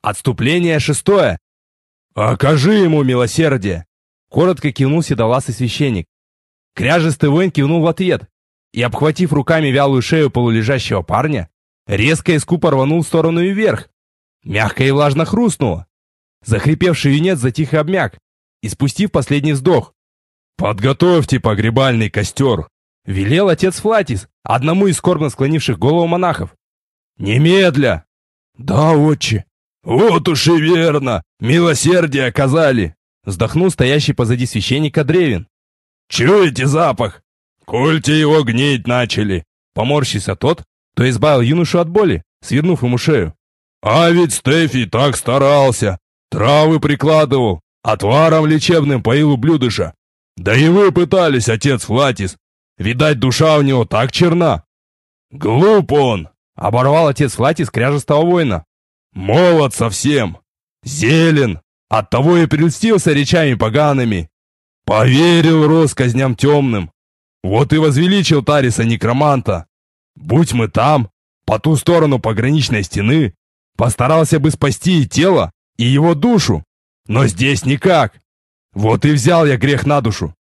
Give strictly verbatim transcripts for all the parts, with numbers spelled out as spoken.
Отступление шестое. Окажи ему милосердие. Коротко кивнул седовласый священник. Кряжестый воин кивнул в ответ и, обхватив руками вялую шею полулежащего парня, резко и скупо рванул в сторону и вверх. Мягко и влажно хрустнуло. Захрипевший юнец затих и обмяк, испустив последний вздох. «Подготовьте погребальный костер», — велел отец Флатис одному из скорбно склонивших голову монахов. «Немедля!» «Да, отче!» «Вот уж и верно! Милосердие оказали!» — вздохнул стоящий позади священника Древин. «Чуете запах? Кольте его гнить начали!» — поморщился тот, кто избавил юношу от боли, свернув ему шею. «А ведь Стефий так старался! Травы прикладывал, отваром лечебным поил ублюдыша! Да и вы пытались, отец Флатис! Видать, душа у него так черна!» «Глуп он!» — оборвал отец Флатис кряжестого воина. «Молод совсем! Зелен! Оттого и прельстился речами погаными! Поверил россказням темным! Вот и возвеличил Тариса некроманта! Будь мы там, по ту сторону пограничной стены, постарался бы спасти и тело, и его душу, но здесь никак! Вот и взял я грех на душу!»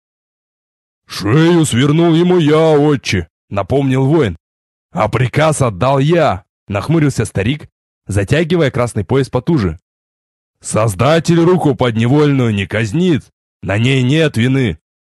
«Шею свернул ему я, отче!» — напомнил воин. «А приказ отдал я!» — нахмурился старик, затягивая красный пояс потуже. «Создатель руку подневольную не казнит, на ней нет вины!»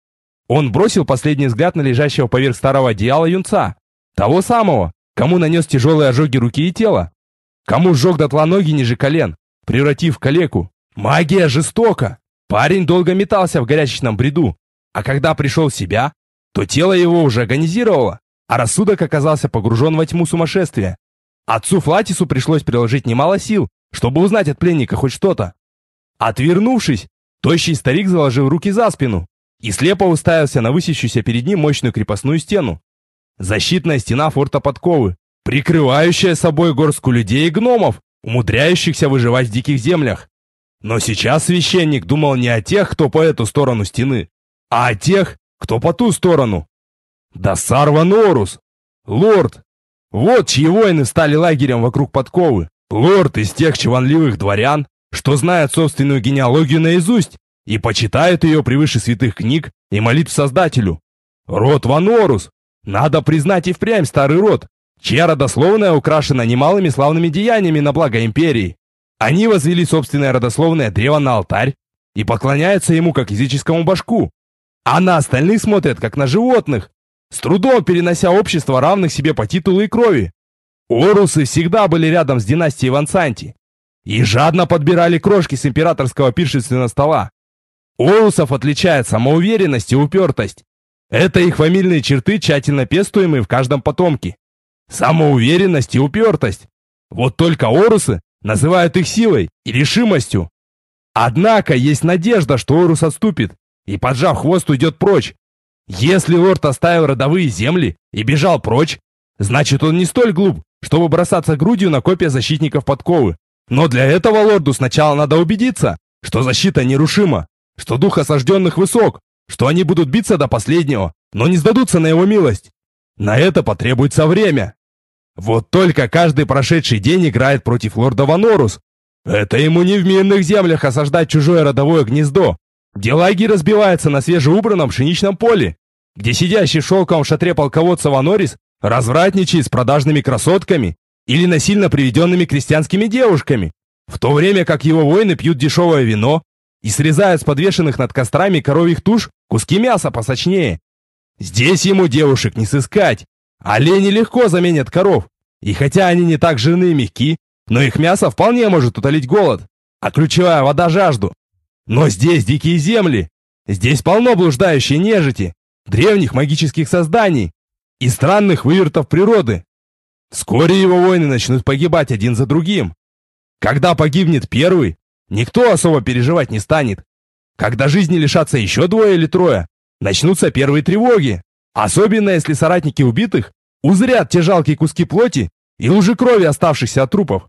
Он бросил последний взгляд на лежащего поверх старого одеяла юнца, того самого, кому нанес тяжелые ожоги руки и тела, кому сжег дотла ноги ниже колен, превратив в калеку. Магия жестока! Парень долго метался в горячечном бреду, а когда пришел в себя, то тело его уже агонизировало, а рассудок оказался погружен во тьму сумасшествия. Отцу Флатису пришлось приложить немало сил, чтобы узнать от пленника хоть что-то. Отвернувшись, тощий старик заложил руки за спину и слепо уставился на высящуюся перед ним мощную крепостную стену. Защитная стена форта Подковы, прикрывающая собой горстку людей и гномов, умудряющихся выживать в диких землях. Но сейчас священник думал не о тех, кто по эту сторону стены, а о тех, кто по ту сторону. Дасар ван Орус, лорд. Вот чьи воины стали лагерем вокруг Подковы. Лорд из тех чванливых дворян, что знают собственную генеалогию наизусть и почитают ее превыше святых книг и молитв Создателю. Род ван Орус, надо признать, и впрямь старый род, чья родословная украшена немалыми славными деяниями на благо империи. Они возвели собственное родословное древо на алтарь и поклоняются ему как языческому божку, а на остальных смотрят как на животных, с трудом перенося общество равных себе по титулу и крови. Орусы всегда были рядом с династией Вансанти и жадно подбирали крошки с императорского пиршественного стола. Орусов отличает самоуверенность и упертость. Это их фамильные черты, тщательно пестуемые в каждом потомке. Самоуверенность и упертость. Вот только орусы называют их силой и решимостью. Однако есть надежда, что Орус отступит и, поджав хвост, уйдет прочь. Если лорд оставил родовые земли и бежал прочь, значит, он не столь глуп, чтобы бросаться грудью на копья защитников Подковы. Но для этого лорду сначала надо убедиться, что защита нерушима, что дух осажденных высок, что они будут биться до последнего, но не сдадутся на его милость. На это потребуется время. Вот только каждый прошедший день играет против лорда ван Орус. Это ему не в мирных землях осаждать чужое родовое гнездо, где лагерь разбивается на свежеубранном пшеничном поле, где сидящий в шелковом шатре полководца ван Орис развратничает с продажными красотками или насильно приведенными крестьянскими девушками, в то время как его воины пьют дешевое вино и срезают с подвешенных над кострами коровьих туш куски мяса посочнее. Здесь ему девушек не сыскать. Олени легко заменят коров, и хотя они не так жирны и мягки, но их мясо вполне может утолить голод, а ключевая вода — жажду. Но здесь дикие земли, здесь полно блуждающей нежити, древних магических созданий и странных вывертов природы. Вскоре его воины начнут погибать один за другим. Когда погибнет первый, никто особо переживать не станет. Когда жизни лишатся еще двое или трое, начнутся первые тревоги, особенно если соратники убитых узрят те жалкие куски плоти и лужи крови, оставшихся от трупов.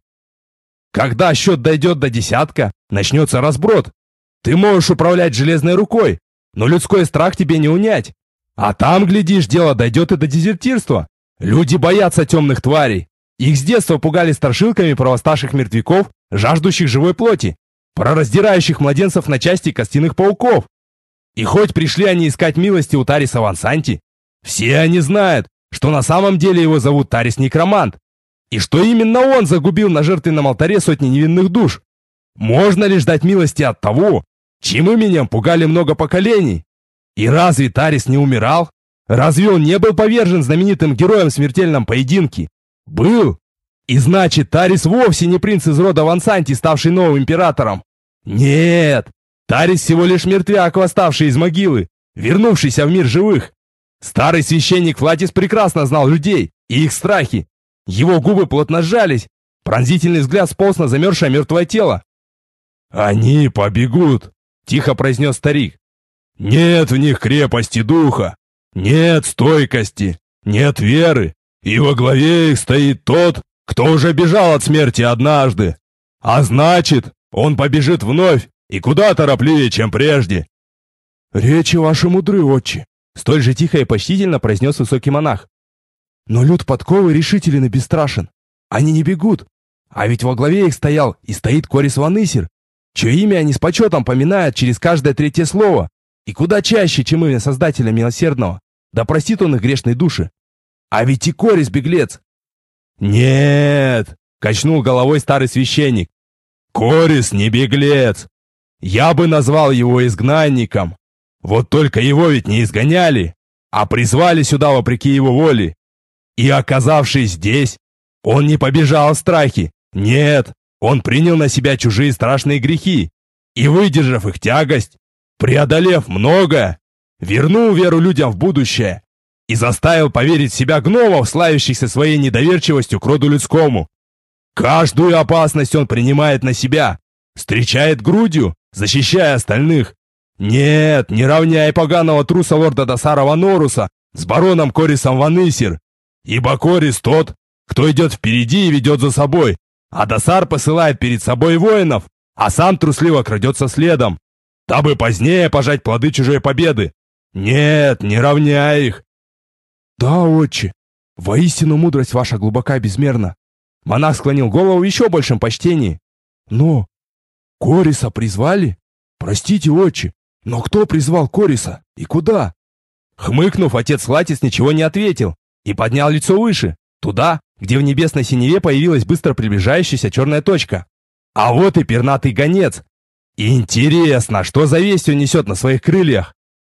Когда счет дойдет до десятка, начнется разброд. Ты можешь управлять железной рукой, но людской страх тебе не унять. А там, глядишь, дело дойдет и до дезертирства. Люди боятся темных тварей. Их с детства пугали страшилками про восставших мертвяков жаждущих живой плоти, про раздирающих младенцев на части костяных пауков. И хоть пришли они искать милости у Тариса Вансанти, все они знают, что на самом деле его зовут Тарис Некромант, и что именно он загубил на жертвенном алтаре сотни невинных душ. Можно ли ждать милости от того, чьим именем пугали много поколений? И разве Тарис не умирал? Разве он не был повержен знаменитым героем в смертельном поединке? Был. И значит, Тарис вовсе не принц из рода Вансанти, ставший новым императором. Нет, Тарис всего лишь мертвяк, восставший из могилы, вернувшийся в мир живых. Старый священник Флатис прекрасно знал людей и их страхи. Его губы плотно сжались, пронзительный взгляд сполз на замерзшее мертвое тело. «Они побегут», — тихо произнес старик. «Нет в них крепости духа, нет стойкости, нет веры, и во главе их стоит тот, кто уже бежал от смерти однажды. А значит, он побежит вновь и куда торопливее, чем прежде». «Речи ваши мудры, отче», — столь же тихо и почтительно произнес высокий монах. «Но люд подковы решителен и бесстрашен. Они не бегут. А ведь во главе их стоял и стоит Корис Ванысир, чье имя они с почетом поминают через каждое третье слово, и куда чаще, чем имя Создателя Милосердного. Да простит он их грешные души. А ведь и Корис беглец». «Нет», — качнул головой старый священник, — «Корис не беглец. Я бы назвал его изгнанником. Вот только его ведь не изгоняли, а призвали сюда вопреки его воле. И оказавшись здесь, он не побежал в страхе. Нет, он принял на себя чужие страшные грехи и, выдержав их тягость, преодолев многое, вернул веру людям в будущее и заставил поверить в себя гномов, славящихся своей недоверчивостью к роду людскому. Каждую опасность он принимает на себя, встречает грудью, защищая остальных. Нет, не равняй поганого труса лорда Дасара Ваноруса с бароном Корисом Ванысир, ибо Корис тот, кто идет впереди и ведет за собой, а Дасар посылает перед собой воинов, а сам трусливо крадется следом, дабы позднее пожать плоды чужой победы. Нет, не равняй их». «Да, отче, воистину мудрость ваша глубока безмерна». Монах склонил голову в еще большем почтении. «Но Кориса призвали? Простите, отче, но кто призвал Кориса и куда?» Хмыкнув, отец Флатис ничего не ответил и поднял лицо выше, туда, где в небесной синеве появилась быстро приближающаяся черная точка. А вот и пернатый гонец. Интересно, что за весть он несет на своих крыльях?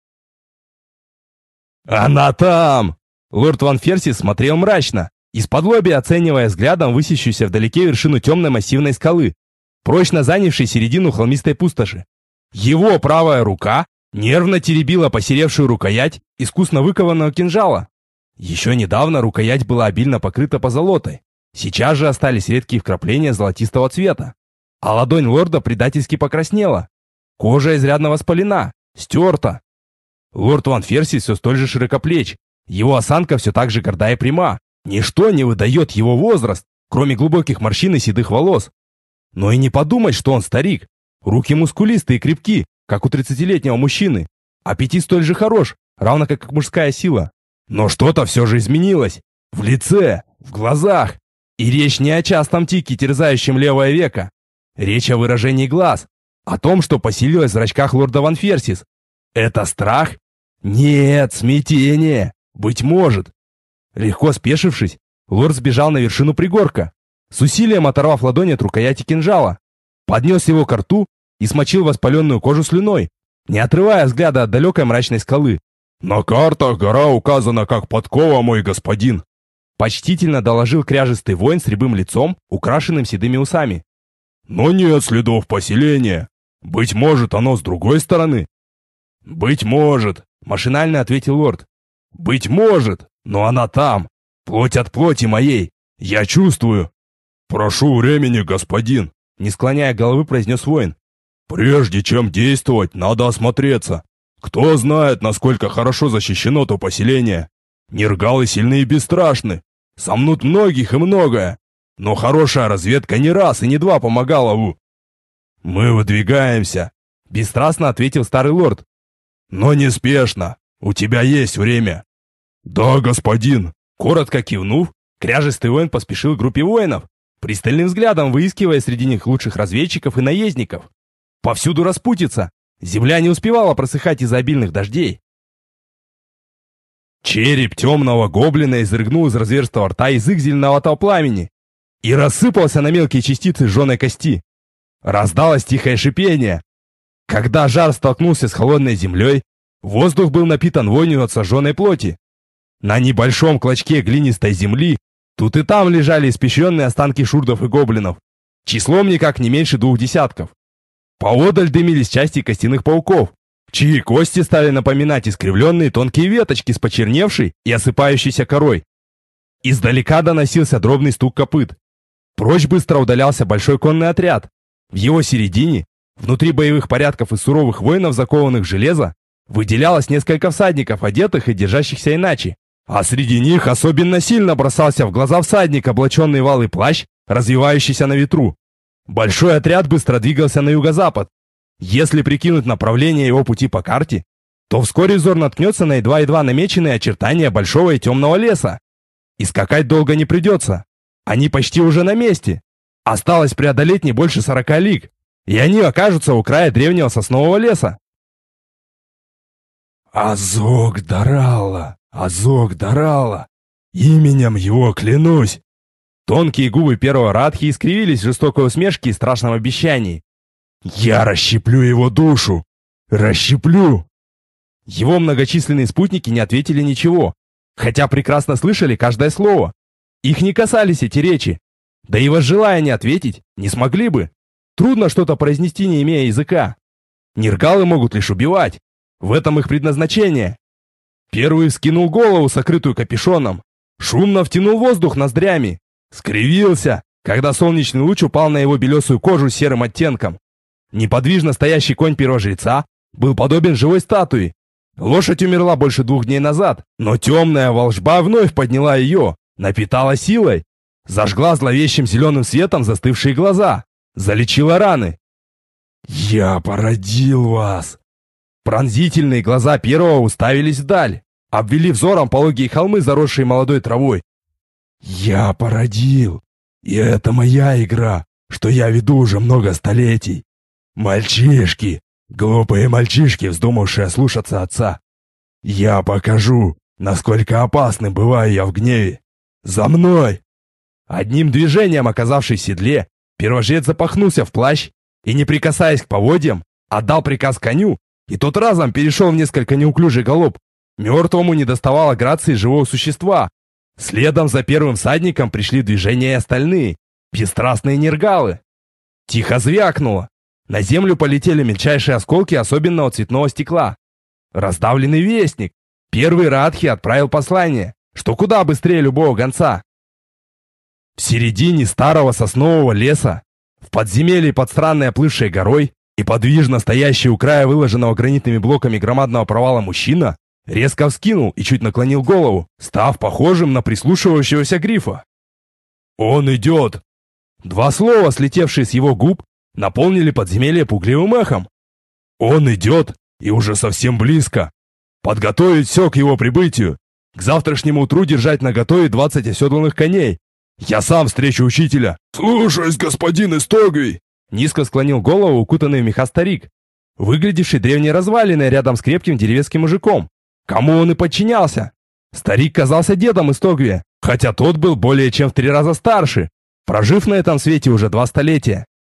«Она там!» Лорд Ван Ферсис смотрел мрачно, исподлобья оценивая взглядом высящуюся вдалеке вершину темной массивной скалы, прочно занявшей середину холмистой пустоши. Его правая рука нервно теребила посеревшую рукоять искусно выкованного кинжала. Еще недавно рукоять была обильно покрыта позолотой, сейчас же остались редкие вкрапления золотистого цвета. А ладонь лорда предательски покраснела. Кожа изрядно воспалена, стерта. Лорд Ван Ферсис все столь же широкоплеч, его осанка все так же горда и пряма. Ничто не выдает его возраст, кроме глубоких морщин и седых волос. Но и не подумать, что он старик. Руки мускулистые и крепки, как у тридцатилетнего мужчины. Аппетит столь же хорош, равно как и мужская сила. Но что-то все же изменилось. В лице, в глазах. И речь не о частом тике, терзающем левое веко. Речь о выражении глаз. О том, что поселилось в зрачках лорда Ван Ферсис. Это страх? Нет, смятение. Быть может. Легко спешившись, лорд сбежал на вершину пригорка, с усилием оторвав ладонь от рукояти кинжала, поднес его ко рту и смочил воспаленную кожу слюной, не отрывая взгляда от далекой мрачной скалы. «На картах гора указана как подкова, мой господин», почтительно доложил кряжистый воин с рябым лицом, украшенным седыми усами. «Но нет следов поселения. Быть может, оно с другой стороны?» «Быть может», машинально ответил лорд. «Быть может, но она там, плоть от плоти моей, я чувствую». «Прошу времени, господин», не склоняя головы, произнес воин. «Прежде чем действовать, надо осмотреться. Кто знает, насколько хорошо защищено то поселение. Нергалы сильны и бесстрашны, сомнут многих и многое, но хорошая разведка не раз и не два помогала у...» «Мы выдвигаемся», бесстрастно ответил старый лорд. «Но неспешно, у тебя есть время». «Да, господин», коротко кивнув, кряжистый воин поспешил к группе воинов, пристальным взглядом выискивая среди них лучших разведчиков и наездников. Повсюду распутица. Земля не успевала просыхать из-за обильных дождей. Череп темного гоблина изрыгнул из разверстого рта язык зеленоватого пламени и рассыпался на мелкие частицы жженой кости. Раздалось тихое шипение. Когда жар столкнулся с холодной землей, воздух был напитан вонью от сожженной плоти. На небольшом клочке глинистой земли тут и там лежали испещренные останки шурдов и гоблинов, числом никак не меньше двух десятков. Поодаль дымились части костяных пауков, чьи кости стали напоминать искривленные тонкие веточки с почерневшей и осыпающейся корой. Издалека доносился дробный стук копыт. Прочь быстро удалялся большой конный отряд. В его середине, внутри боевых порядков и суровых воинов, закованных в железо, выделялось несколько всадников, одетых и держащихся иначе. А среди них особенно сильно бросался в глаза всадник, облаченный в алый плащ, развивающийся на ветру. Большой отряд быстро двигался на юго-запад. Если прикинуть направление его пути по карте, то вскоре взор наткнется на едва-едва намеченные очертания большого и темного леса. И скакать долго не придется. Они почти уже на месте. Осталось преодолеть не больше сорока лиг, и они окажутся у края древнего соснового леса. «Азог-Дарала! Азог-Дарала! Именем его клянусь!» Тонкие губы первого Радхи искривились в жестокой усмешке и страшном обещании. «Я расщеплю его душу! Расщеплю!» Его многочисленные спутники не ответили ничего, хотя прекрасно слышали каждое слово. Их не касались эти речи, да и возжелая не ответить, не смогли бы. Трудно что-то произнести, не имея языка. Нергалы могут лишь убивать. В этом их предназначение. Первый вскинул голову, сокрытую капюшоном, шумно втянул воздух ноздрями, скривился, когда солнечный луч упал на его белесую кожу с серым оттенком. Неподвижно стоящий конь первого жреца был подобен живой статуе. Лошадь умерла больше двух дней назад, но темная волжба вновь подняла ее, напитала силой, зажгла зловещим зеленым светом застывшие глаза, залечила раны. «Я породил вас!» Пронзительные глаза первого уставились вдаль, обвели взором пологие холмы, заросшие молодой травой. «Я породил, и это моя игра, что я веду уже много столетий. Мальчишки, глупые мальчишки, вздумавшие слушаться отца. Я покажу, насколько опасным бываю я в гневе. За мной!» Одним движением, оказавшись в седле, первожрец запахнулся в плащ и, не прикасаясь к поводьям, отдал приказ коню, и тот разом перешел в несколько неуклюжий галоп. Мертвому недоставало грации живого существа. Следом за первым всадником пришли в движение и остальные, бесстрастные нергалы. Тихо звякнуло. На землю полетели мельчайшие осколки особенного цветного стекла. Раздавленный вестник. Первый Радхи отправил послание, что куда быстрее любого гонца. В середине старого соснового леса, в подземелье под странной оплывшей горой, и подвижно стоящий у края выложенного гранитными блоками громадного провала мужчина резко вскинул и чуть наклонил голову, став похожим на прислушивающегося грифа. «Он идет!» Два слова, слетевшие с его губ, наполнили подземелье пугливым эхом. «Он идет, и уже совсем близко. Подготовить все к его прибытию. К завтрашнему утру держать наготове двадцать оседланных коней. Я сам встречу учителя». «Слушаюсь, господин Истогвий!» Низко склонил голову укутанный в меха старик, выглядевший древней развалиной рядом с крепким деревенским мужиком. Кому он и подчинялся? Старик казался дедом Истогвия, хотя тот был более чем в три раза старше, прожив на этом свете уже два столетия.